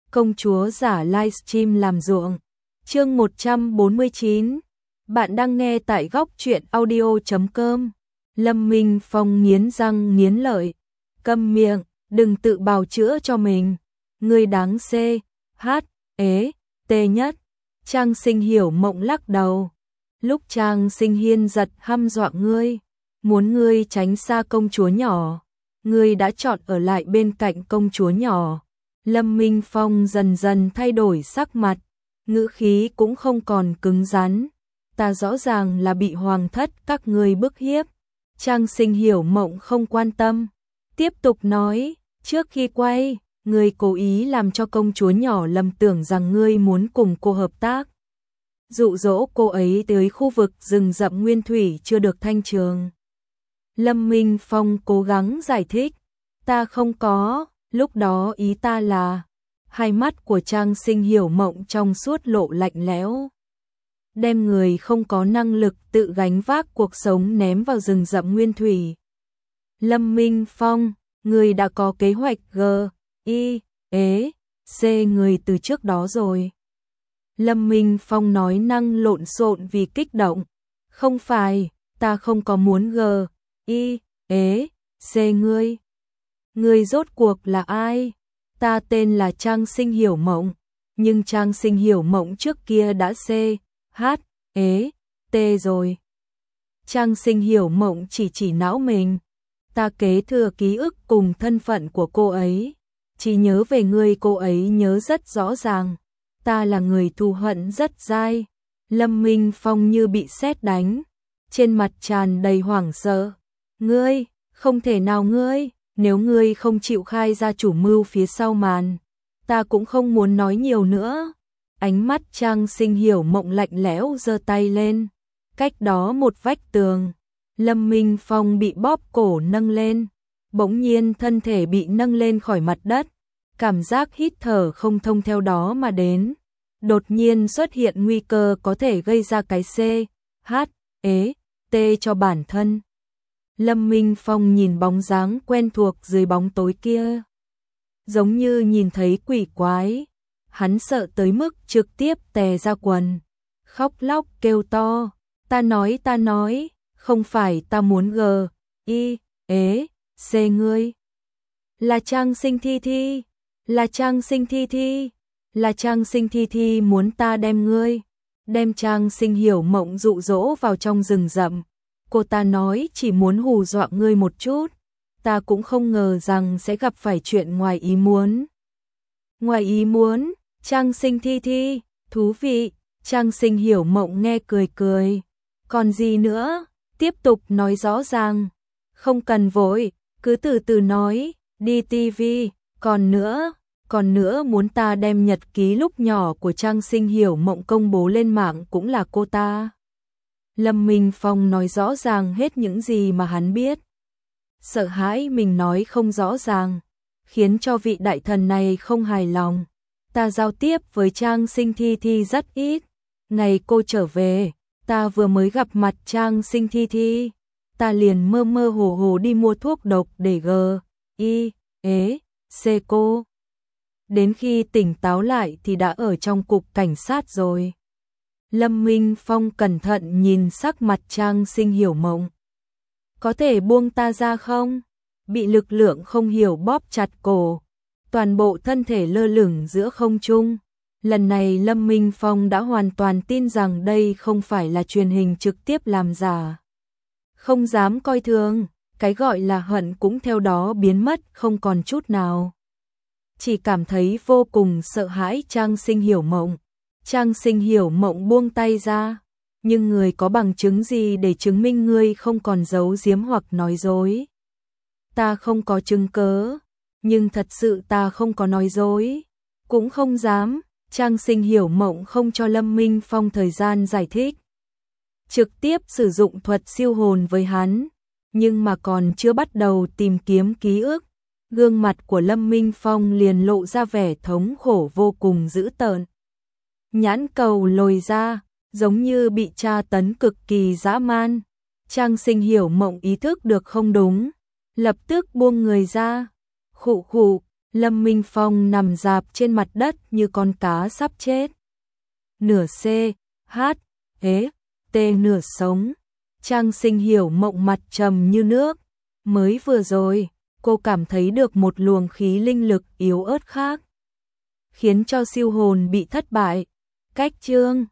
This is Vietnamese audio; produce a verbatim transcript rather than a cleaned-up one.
công chúa giả livestream làm ruộng. Chương một trăm bốn mươi chín. Bạn đang nghe tại góc truyện audio chấm com. Lâm Minh Phong nghiến răng nghiến lợi, câm miệng, đừng tự bào chữa cho mình. Ngươi đáng c, hát, ế, tê nhất. Trang Sinh Hiểu Mộng lắc đầu. Lúc Trang Sinh Hiên giật hăm dọa ngươi, muốn ngươi tránh xa công chúa nhỏ, ngươi đã chọn ở lại bên cạnh công chúa nhỏ. Lâm Minh Phong dần dần thay đổi sắc mặt, ngữ khí cũng không còn cứng rắn. Ta rõ ràng là bị hoàng thất các ngươi bức hiếp. Trang Sinh Hiểu Mộng không quan tâm, tiếp tục nói, trước khi quay, ngươi cố ý làm cho công chúa nhỏ lầm tưởng rằng ngươi muốn cùng cô hợp tác, dụ dỗ cô ấy tới khu vực rừng rậm nguyên thủy chưa được thanh trường. Lâm Minh Phong cố gắng giải thích, ta không có, lúc đó ý ta là. Hai mắt của Trang Sinh Hiểu Mộng trong suốt lộ lạnh lẽo, đem người không có năng lực tự gánh vác cuộc sống ném vào rừng rậm nguyên thủy. Lâm Minh Phong, người đã có kế hoạch G, I, ế, C người từ trước đó rồi. Lâm Minh Phong nói năng lộn xộn vì kích động. Không phải, ta không có muốn G, I, ế, C ngươi. Ngươi rốt cuộc là ai? Ta tên là Trang Sinh Hiểu Mộng, nhưng Trang Sinh Hiểu Mộng trước kia đã C, H, ế, T rồi. Trang Sinh Hiểu Mộng chỉ chỉ não mình. Ta kế thừa ký ức cùng thân phận của cô ấy, chỉ nhớ về người cô ấy nhớ rất rõ ràng. Ta là người thù hận rất dai. Lâm Minh Phong như bị sét đánh, trên mặt tràn đầy hoảng sợ. Ngươi, không thể nào ngươi, nếu ngươi không chịu khai ra chủ mưu phía sau màn, ta cũng không muốn nói nhiều nữa. Ánh mắt Trang Sinh Hiểu Mộng lạnh lẽo, giơ tay lên. Cách đó một vách tường, Lâm Minh Phong bị bóp cổ nâng lên, bỗng nhiên thân thể bị nâng lên khỏi mặt đất, cảm giác hít thở không thông theo đó mà đến. Đột nhiên xuất hiện nguy cơ có thể gây ra cái C, H, ế, T cho bản thân. Lâm Minh Phong nhìn bóng dáng quen thuộc dưới bóng tối kia, giống như nhìn thấy quỷ quái. Hắn sợ tới mức trực tiếp tè ra quần, khóc lóc kêu to, ta nói ta nói, không phải ta muốn G, I, ế, C ngươi. Là Trang Sinh Thi Thi, là Trang Sinh Thi Thi, là Trang Sinh Thi Thi muốn ta đem ngươi, đem Trang Sinh Hiểu Mộng dụ dỗ vào trong rừng rậm. Cô ta nói chỉ muốn hù dọa ngươi một chút, ta cũng không ngờ rằng sẽ gặp phải chuyện ngoài ý muốn. Ngoài ý muốn, Trang Sinh Thi Thi, thú vị. Trang Sinh Hiểu Mộng nghe cười cười. Còn gì nữa, tiếp tục nói rõ ràng. Không cần vội, cứ từ từ nói, đi ti vi. Còn nữa, còn nữa muốn ta đem nhật ký lúc nhỏ của Trang Sinh Hiểu Mộng công bố lên mạng cũng là cô ta. Lâm Minh Phong nói rõ ràng hết những gì mà hắn biết. Sợ hãi mình nói không rõ ràng, khiến cho vị đại thần này không hài lòng. Ta giao tiếp với Trang Sinh Thi Thi rất ít. Ngày cô trở về, ta vừa mới gặp mặt Trang Sinh Thi Thi, ta liền mơ mơ hồ hồ đi mua thuốc độc để G, I, ế, C cô. Đến khi tỉnh táo lại thì đã ở trong cục cảnh sát rồi. Lâm Minh Phong cẩn thận nhìn sắc mặt Trang Sinh Hiểu Mộng. Có thể buông ta ra không? Bị lực lượng không hiểu bóp chặt cổ, toàn bộ thân thể lơ lửng giữa không trung. Lần này Lâm Minh Phong đã hoàn toàn tin rằng đây không phải là truyền hình trực tiếp làm giả. Không dám coi thường, cái gọi là hận cũng theo đó biến mất không còn chút nào. Chỉ cảm thấy vô cùng sợ hãi Trang Sinh Hiểu Mộng. Trang Sinh Hiểu Mộng buông tay ra, nhưng người có bằng chứng gì để chứng minh ngươi không còn giấu giếm hoặc nói dối? Ta không có chứng cớ, nhưng thật sự ta không có nói dối, cũng không dám. Trang Sinh Hiểu Mộng không cho Lâm Minh Phong thời gian giải thích, trực tiếp sử dụng thuật siêu hồn với hắn, nhưng mà còn chưa bắt đầu tìm kiếm ký ức, gương mặt của Lâm Minh Phong liền lộ ra vẻ thống khổ vô cùng dữ tợn. Nhãn cầu lồi ra, giống như bị tra tấn cực kỳ dã man. Trang Sinh Hiểu Mộng ý thức được không đúng, lập tức buông người ra. Khụ khụ, Lâm Minh Phong nằm rạp trên mặt đất như con cá sắp chết. Nửa C, H, ế, T nửa sống. Trang Sinh Hiểu mộng mặt trầm như nước. Mới vừa rồi, cô cảm thấy được một luồng khí linh lực yếu ớt khác, khiến cho siêu hồn bị thất bại. Cách chương